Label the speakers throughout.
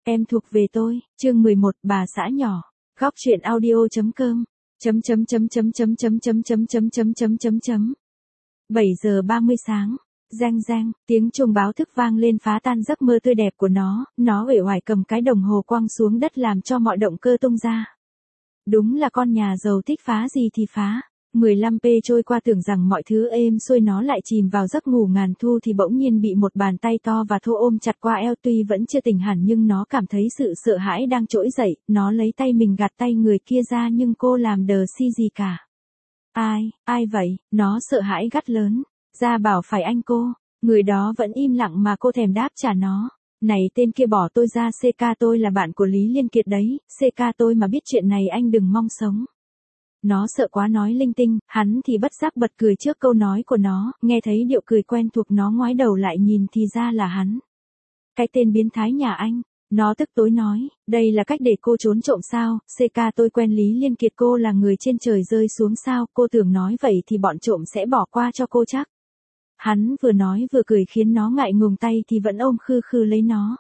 Speaker 1: Em thuộc về tôi, chương 11, bà xã nhỏ. Góc truyện audio.com. 7 giờ 30 sáng. Reng reng, tiếng chuông báo thức vang lên phá tan giấc mơ tươi đẹp của nó uể oải cầm cái đồng hồ quăng xuống đất làm cho mọi động cơ tung ra. Đúng là con nhà giàu thích phá gì thì phá. 15p trôi qua tưởng rằng mọi thứ êm xuôi nó lại chìm vào giấc ngủ ngàn thu thì bỗng nhiên bị một bàn tay to và thô ôm chặt qua eo, tuy vẫn chưa tỉnh hẳn nhưng nó cảm thấy sự sợ hãi đang trỗi dậy, nó lấy tay mình gạt tay người kia ra nhưng cô làm đờ si gì cả. Ai vậy, nó sợ hãi gắt lớn, ra bảo phải anh cô, người đó vẫn im lặng mà cô thèm đáp trả nó. Này tên kia bỏ tôi ra, CK tôi là bạn của Lý Liên Kiệt đấy, CK tôi mà biết chuyện này anh đừng mong sống. Nó sợ quá nói linh tinh, hắn thì bất giác bật cười trước câu nói của nó, nghe thấy điệu cười quen thuộc nó ngoái đầu lại nhìn thì ra là hắn. Cái tên biến thái nhà anh, nó tức tối nói, đây là cách để cô trốn trộm sao, CK tôi quen Lý Liên Kiệt, cô là người trên trời rơi xuống sao, cô tưởng nói vậy thì bọn trộm sẽ bỏ qua cho cô chắc. Hắn vừa nói vừa cười khiến nó ngại ngùng, tay thì vẫn ôm khư khư lấy nó.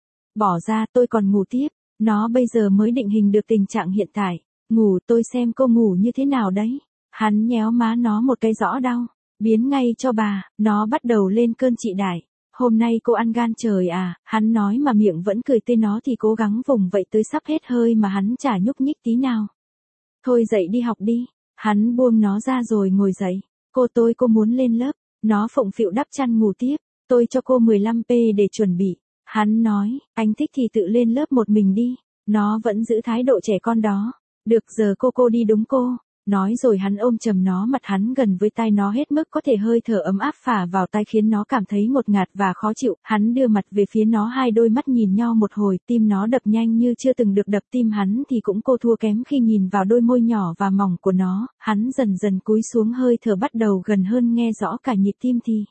Speaker 1: Bỏ ra, tôi còn ngủ tiếp, nó bây giờ mới định hình được tình trạng hiện tại. Ngủ, tôi xem cô ngủ như thế nào đấy. Hắn nhéo má nó một cái rõ đau. Biến ngay cho bà, nó bắt đầu lên cơn trị đại. Hôm nay cô ăn gan trời à, hắn nói mà miệng vẫn cười tươi, nó thì cố gắng vùng vậy tới sắp hết hơi mà hắn chả nhúc nhích tí nào. Thôi dậy đi học đi. Hắn buông nó ra rồi ngồi dậy. Cô muốn lên lớp. Nó phụng phịu đắp chăn ngủ tiếp. Tôi cho cô 15p để chuẩn bị. Hắn nói, anh thích thì tự lên lớp một mình đi. Nó vẫn giữ thái độ trẻ con đó. Được, giờ cô đi đúng cô. Nói rồi hắn ôm chầm nó, mặt hắn gần với tai nó hết mức có thể, hơi thở ấm áp phả vào tai khiến nó cảm thấy ngột ngạt và khó chịu. Hắn đưa mặt về phía nó, hai đôi mắt nhìn nhau một hồi, tim nó đập nhanh như chưa từng được đập. Tim hắn thì cũng cô thua kém khi nhìn vào đôi môi nhỏ và mỏng của nó. Hắn dần dần cúi xuống, hơi thở bắt đầu gần hơn, nghe rõ cả nhịp tim thì.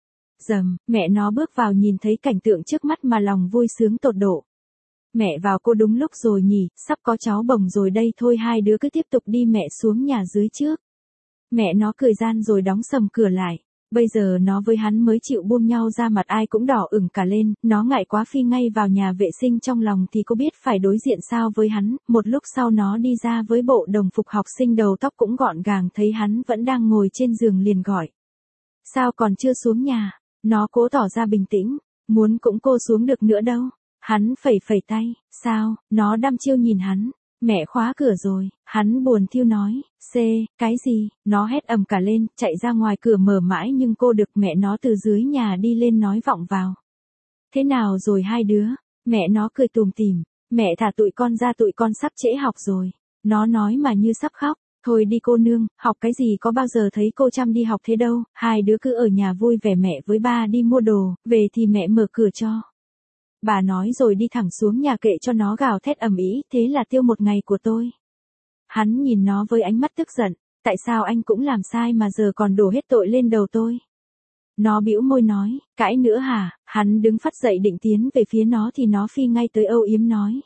Speaker 1: Dầm, mẹ nó bước vào nhìn thấy cảnh tượng trước mắt mà lòng vui sướng tột độ. Mẹ vào cô đúng lúc rồi nhỉ, sắp có cháu bồng rồi đây, thôi hai đứa cứ tiếp tục đi, mẹ xuống nhà dưới trước. Mẹ nó cười gian rồi đóng sầm cửa lại. Bây giờ nó với hắn mới chịu buông nhau ra, mặt ai cũng đỏ ửng cả lên, nó ngại quá phi ngay vào nhà vệ sinh, trong lòng thì cô biết phải đối diện sao với hắn. Một lúc sau nó đi ra với bộ đồng phục học sinh, đầu tóc cũng gọn gàng, thấy hắn vẫn đang ngồi trên giường liền gọi. Sao còn chưa xuống nhà? Nó cố tỏ ra bình tĩnh, muốn cũng cô xuống được nữa đâu. Hắn phẩy tay, sao, nó đăm chiêu nhìn hắn, mẹ khóa cửa rồi, hắn buồn thiu nói, cái gì, nó hét ầm cả lên, chạy ra ngoài cửa mở mãi nhưng cô được mẹ nó từ dưới nhà đi lên nói vọng vào. Thế nào rồi hai đứa, mẹ nó cười tùm tìm, mẹ thả tụi con ra, tụi con sắp trễ học rồi, nó nói mà như sắp khóc, thôi đi cô nương, học cái gì, có bao giờ thấy cô chăm đi học thế đâu, hai đứa cứ ở nhà vui vẻ, mẹ với ba đi mua đồ, về thì mẹ mở cửa cho. Bà nói rồi đi thẳng xuống nhà, kệ cho nó gào thét ầm ĩ, thế là tiêu một ngày của tôi. Hắn nhìn nó với ánh mắt tức giận, tại sao anh cũng làm sai mà giờ còn đổ hết tội lên đầu tôi? Nó bĩu môi nói, cãi nữa hả? Hắn đứng phắt dậy định tiến về phía nó thì nó phi ngay tới âu yếm nói.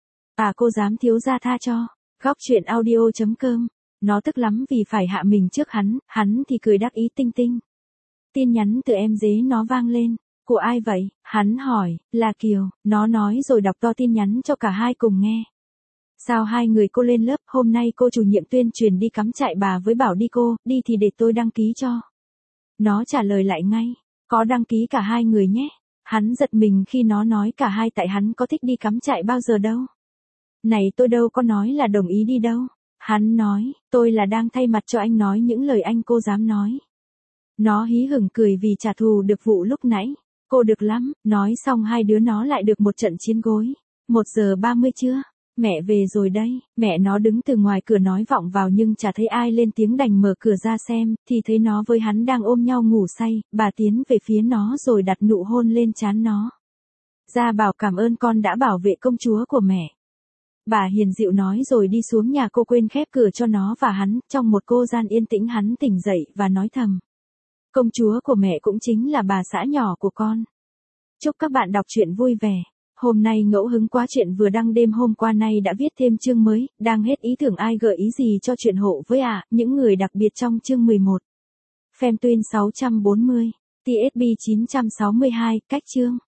Speaker 1: Cô dám thiếu gia tha cho. Góc truyện audio.com. Nó tức lắm vì phải hạ mình trước hắn thì cười đắc ý tinh tinh. Tin nhắn từ em dế nó vang lên. Của ai vậy? Hắn hỏi, là Kiều, nó nói rồi đọc to tin nhắn cho cả hai cùng nghe. Sao hai người cô lên lớp, hôm nay cô chủ nhiệm tuyên truyền đi cắm trại, bà với bảo đi, cô, đi thì để tôi đăng ký cho. Nó trả lời lại ngay, có đăng ký cả hai người nhé. Hắn giật mình khi nó nói cả hai, tại hắn có thích đi cắm trại bao giờ đâu. Này tôi đâu có nói là đồng ý đi đâu. Hắn nói, tôi là đang thay mặt cho anh nói những lời anh cô dám nói. Nó hí hửng cười vì trả thù được vụ lúc nãy. Cô được lắm, nói xong hai đứa nó lại được một trận chiến gối. 1 giờ 30 chưa? Mẹ về rồi đây, mẹ nó đứng từ ngoài cửa nói vọng vào nhưng chả thấy ai lên tiếng, đành mở cửa ra xem, thì thấy nó với hắn đang ôm nhau ngủ say, bà tiến về phía nó rồi đặt nụ hôn lên trán nó. Ra bảo cảm ơn con đã bảo vệ công chúa của mẹ. Bà hiền dịu nói rồi đi xuống nhà, cô quên khép cửa cho nó và hắn, trong một cô gian yên tĩnh hắn tỉnh dậy và nói thầm. Công chúa của mẹ cũng chính là bà xã nhỏ của con. Chúc các bạn đọc truyện vui vẻ. Hôm nay ngẫu hứng quá, chuyện vừa đăng đêm hôm qua nay đã viết thêm chương mới, đang hết ý tưởng, ai gợi ý gì cho chuyện hộ với những người đặc biệt trong chương 11. Femtwin 640, TSB 962, cách chương.